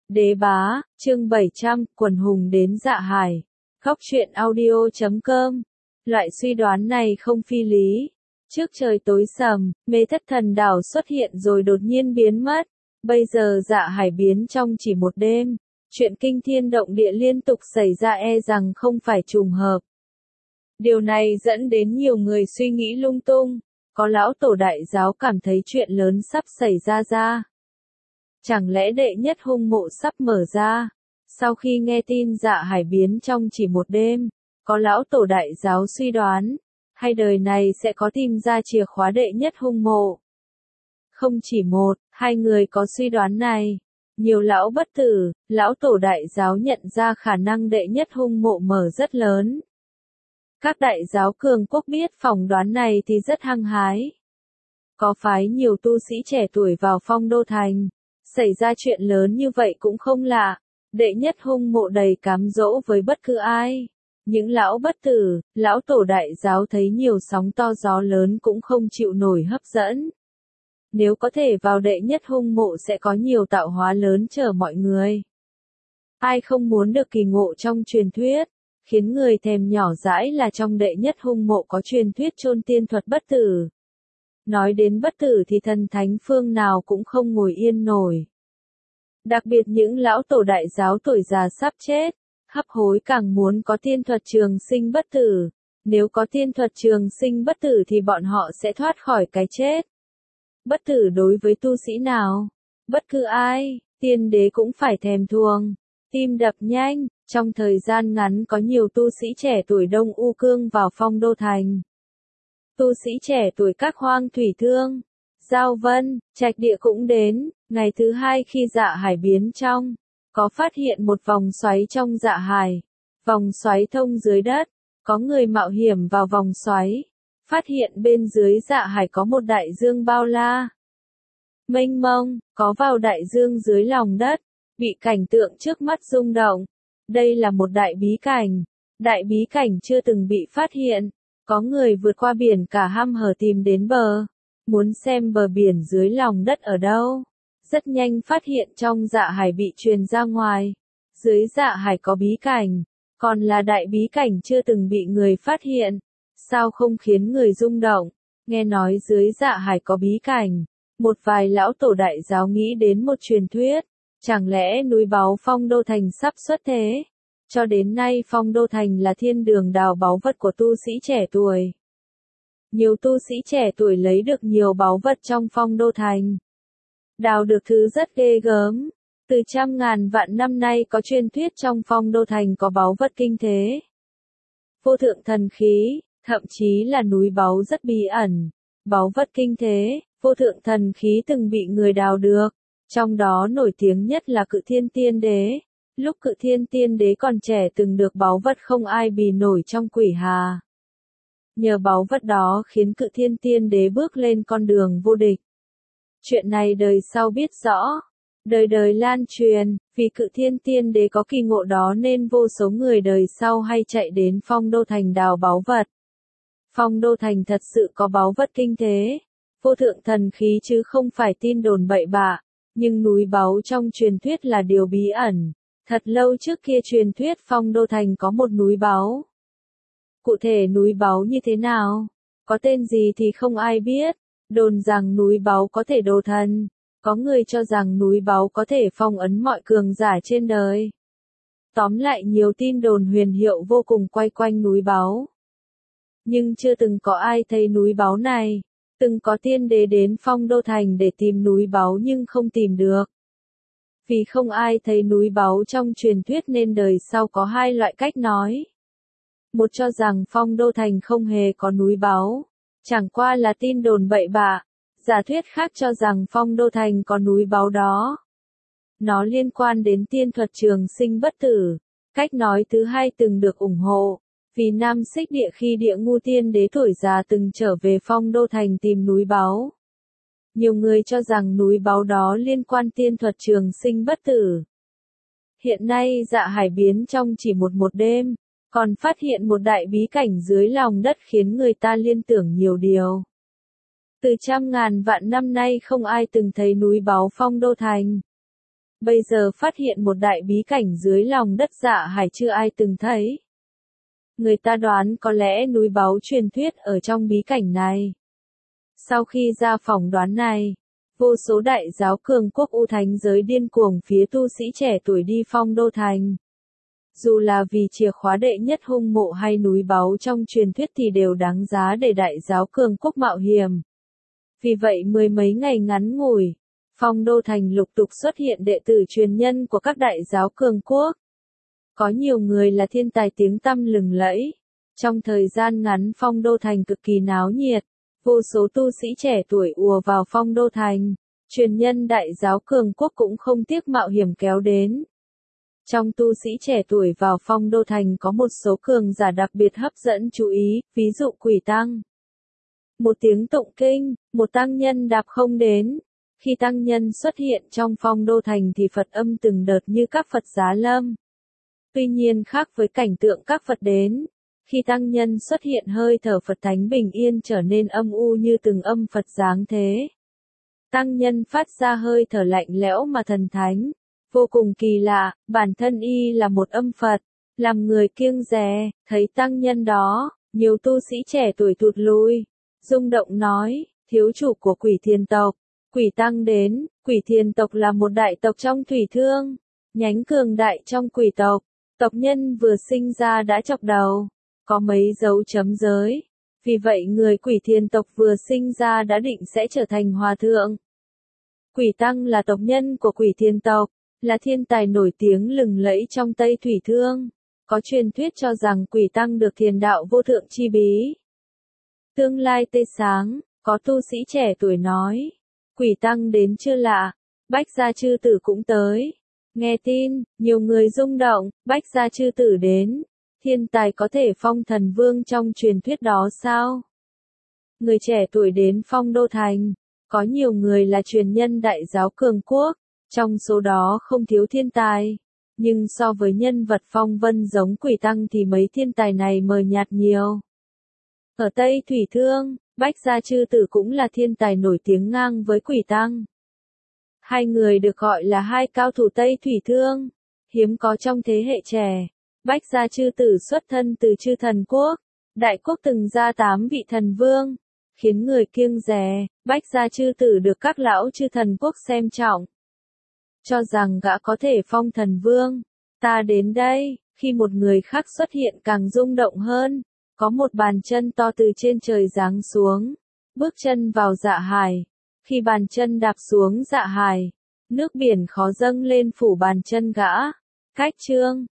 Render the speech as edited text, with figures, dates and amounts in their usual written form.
Đế bá, chương 700, quần hùng đến Dạ Hải. Góc truyện audio.com. Loại suy đoán này không phi lý. Trước trời tối sầm, mê thất thần đảo xuất hiện rồi đột nhiên biến mất. Bây giờ Dạ Hải biến trong chỉ một đêm. Chuyện kinh thiên động địa liên tục xảy ra e rằng không phải trùng hợp. Điều này dẫn đến nhiều người suy nghĩ lung tung. Có lão tổ đại giáo cảm thấy chuyện lớn sắp xảy ra. Chẳng lẽ đệ nhất hung mộ sắp mở ra? Sau khi nghe tin Dạ Hải biến trong chỉ một đêm, có lão tổ đại giáo suy đoán, hay đời này sẽ có tìm ra chìa khóa đệ nhất hung mộ. Không chỉ một, hai người có suy đoán này. Nhiều lão bất tử, lão tổ đại giáo nhận ra khả năng đệ nhất hung mộ mở rất lớn. Các đại giáo cường quốc biết phỏng đoán này thì rất hăng hái. Có phái nhiều tu sĩ trẻ tuổi vào Phong Đô Thành. Xảy ra chuyện lớn như vậy cũng không lạ, đệ nhất hung mộ đầy cám dỗ với bất cứ ai. Những lão bất tử, lão tổ đại giáo thấy nhiều sóng to gió lớn cũng không chịu nổi hấp dẫn. Nếu có thể vào đệ nhất hung mộ sẽ có nhiều tạo hóa lớn chờ mọi người. Ai không muốn được kỳ ngộ trong truyền thuyết, khiến người thèm nhỏ dãi là trong đệ nhất hung mộ có truyền thuyết chôn tiên thuật bất tử. Nói đến bất tử thì thần thánh phương nào cũng không ngồi yên nổi. Đặc biệt những lão tổ đại giáo tuổi già sắp chết, hấp hối càng muốn có tiên thuật trường sinh bất tử. Nếu có tiên thuật trường sinh bất tử thì bọn họ sẽ thoát khỏi cái chết. Bất tử đối với tu sĩ nào? Bất cứ ai, tiên đế cũng phải thèm thuồng. Tim đập nhanh, trong thời gian ngắn có nhiều tu sĩ trẻ tuổi Đông U Cương vào Phong Đô Thành. Tu sĩ trẻ tuổi các Hoang Thủy Thương, Giao Vân, Trạch Địa cũng đến. Ngày thứ hai khi Dạ Hải biến trong, có phát hiện một vòng xoáy trong Dạ Hải. Vòng xoáy thông dưới đất, có người mạo hiểm vào vòng xoáy. Phát hiện bên dưới Dạ Hải có một đại dương bao la. Mênh mông, có vào đại dương dưới lòng đất, bị cảnh tượng trước mắt rung động. Đây là một đại bí cảnh. Đại bí cảnh chưa từng bị phát hiện. Có người vượt qua biển cả hăm hở tìm đến bờ, muốn xem bờ biển dưới lòng đất ở đâu. Rất nhanh phát hiện trong Dạ Hải bị truyền ra ngoài. Dưới Dạ Hải có bí cảnh, còn là đại bí cảnh chưa từng bị người phát hiện. Sao không khiến người rung động? Nghe nói dưới Dạ Hải có bí cảnh, một vài lão tổ đại giáo nghĩ đến một truyền thuyết. Chẳng lẽ núi báu Phong Đô Thành sắp xuất thế? Cho đến nay Phong Đô Thành là thiên đường đào báu vật của tu sĩ trẻ tuổi. Nhiều tu sĩ trẻ tuổi lấy được nhiều báu vật trong Phong Đô Thành. Đào được thứ rất ghê gớm. Từ trăm ngàn vạn năm nay có truyền thuyết trong Phong Đô Thành có báu vật kinh thế. Vô thượng thần khí, thậm chí là núi báu rất bí ẩn. Báu vật kinh thế, vô thượng thần khí từng bị người đào được. Trong đó nổi tiếng nhất là Cự Thiên Tiên Đế. Lúc Cự Thiên Tiên Đế còn trẻ từng được báu vật không ai bì nổi trong Quỷ Hà. Nhờ báu vật đó khiến Cự Thiên Tiên Đế bước lên con đường vô địch. Chuyện này đời sau biết rõ, đời đời lan truyền, vì Cự Thiên Tiên Đế có kỳ ngộ đó nên vô số người đời sau hay chạy đến Phong Đô Thành đào báu vật. Phong Đô Thành thật sự có báu vật kinh thế, vô thượng thần khí chứ không phải tin đồn bậy bạ, nhưng núi báu trong truyền thuyết là điều bí ẩn. Thật lâu trước kia truyền thuyết Phong Đô Thành có một núi báu. Cụ thể núi báu như thế nào? Có tên gì thì không ai biết. Đồn rằng núi báu có thể độ thần. Có người cho rằng núi báu có thể phong ấn mọi cường giả trên đời. Tóm lại nhiều tin đồn huyền hiệu vô cùng quay quanh núi báu. Nhưng chưa từng có ai thấy núi báu này. Từng có tiên đế đến Phong Đô Thành để tìm núi báu nhưng không tìm được. Vì không ai thấy núi báu trong truyền thuyết nên đời sau có hai loại cách nói. Một cho rằng Phong Đô Thành không hề có núi báu, chẳng qua là tin đồn bậy bạ. Giả thuyết khác cho rằng Phong Đô Thành có núi báu đó. Nó liên quan đến tiên thuật trường sinh bất tử. Cách nói thứ hai từng được ủng hộ. Vì Nam Xích Địa khi Địa Ngu Tiên Đế tuổi già từng trở về Phong Đô Thành tìm núi báu. Nhiều người cho rằng núi báu đó liên quan tiên thuật trường sinh bất tử. Hiện nay Dạ Hải biến trong chỉ một đêm, còn phát hiện một đại bí cảnh dưới lòng đất khiến người ta liên tưởng nhiều điều. Từ trăm ngàn vạn năm nay không ai từng thấy núi báu Phong Đô Thành. bây giờ phát hiện một đại bí cảnh dưới lòng đất Dạ Hải chưa ai từng thấy. Người ta đoán có lẽ núi báu truyền thuyết ở trong bí cảnh này. Sau khi ra phỏng đoán này, vô số đại giáo cường quốc U Thánh giới điên cuồng phía tu sĩ trẻ tuổi đi Phong Đô Thành. Dù là vì chìa khóa đệ nhất hung mộ hay núi báu trong truyền thuyết thì đều đáng giá để đại giáo cường quốc mạo hiểm. Vì vậy mười mấy ngày ngắn ngủi, Phong Đô Thành lục tục xuất hiện đệ tử truyền nhân của các đại giáo cường quốc. Có nhiều người là thiên tài tiếng tăm lừng lẫy. Trong thời gian ngắn Phong Đô Thành cực kỳ náo nhiệt, vô số tu sĩ trẻ tuổi ùa vào Phong Đô Thành, truyền nhân đại giáo cường quốc cũng không tiếc mạo hiểm kéo đến. Trong tu sĩ trẻ tuổi vào Phong Đô Thành có một số cường giả đặc biệt hấp dẫn chú ý, ví dụ Quỷ Tăng. Một tiếng tụng kinh, một tăng nhân đạp không đến. Khi tăng nhân xuất hiện trong Phong Đô Thành thì Phật âm từng đợt như các Phật giá lâm. Tuy nhiên khác với cảnh tượng các Phật đến, khi tăng nhân xuất hiện hơi thở Phật thánh bình yên trở nên âm u như từng âm Phật giáng thế. Tăng nhân phát ra hơi thở lạnh lẽo mà thần thánh, vô cùng kỳ lạ, bản thân y là một âm Phật, làm người kiêng dè, thấy tăng nhân đó, nhiều tu sĩ trẻ tuổi thụt lùi, rung động nói, thiếu chủ của Quỷ Thiền tộc, Quỷ Tăng đến. Quỷ Thiền tộc là một đại tộc trong Thủy Thương, nhánh cường đại trong quỷ tộc, tộc nhân vừa sinh ra đã chọc đầu, có mấy dấu chấm giới, vì vậy người Quỷ Thiền tộc vừa sinh ra đã định sẽ trở thành hòa thượng. Quỷ Tăng là tộc nhân của Quỷ Thiền tộc, là thiên tài nổi tiếng lừng lẫy trong Tây Thủy Thương, có truyền thuyết cho rằng Quỷ Tăng được thiền đạo vô thượng chi bí. Tương lai tươi sáng, có tu sĩ trẻ tuổi nói, Quỷ Tăng đến chưa lạ, Bách Gia chư tử cũng tới. Nghe tin, nhiều người rung động, Bách Gia chư tử đến, thiên tài có thể phong thần vương trong truyền thuyết đó sao? Người trẻ tuổi đến Phong Đô Thành, có nhiều người là truyền nhân đại giáo cường quốc, trong số đó không thiếu thiên tài, nhưng so với nhân vật phong vân giống Quỷ Tăng thì mấy thiên tài này mờ nhạt nhiều. Ở Tây Thủy Thương, Bách Gia chư tử cũng là thiên tài nổi tiếng ngang với Quỷ Tăng. Hai người được gọi là hai cao thủ Tây Thủy Thương, hiếm có trong thế hệ trẻ. Bách Gia chư tử xuất thân từ chư thần quốc, đại quốc từng ra 8 vị thần vương, khiến người kiêng dè. Bách Gia chư tử được các lão chư thần quốc xem trọng, cho rằng gã có thể phong thần vương. Ta đến đây, khi một người khác xuất hiện càng rung động hơn, có một bàn chân to từ trên trời giáng xuống, bước chân vào Dạ Hải. Khi bàn chân đạp xuống Dạ Hải, nước biển khó dâng lên phủ bàn chân gã. Cách chương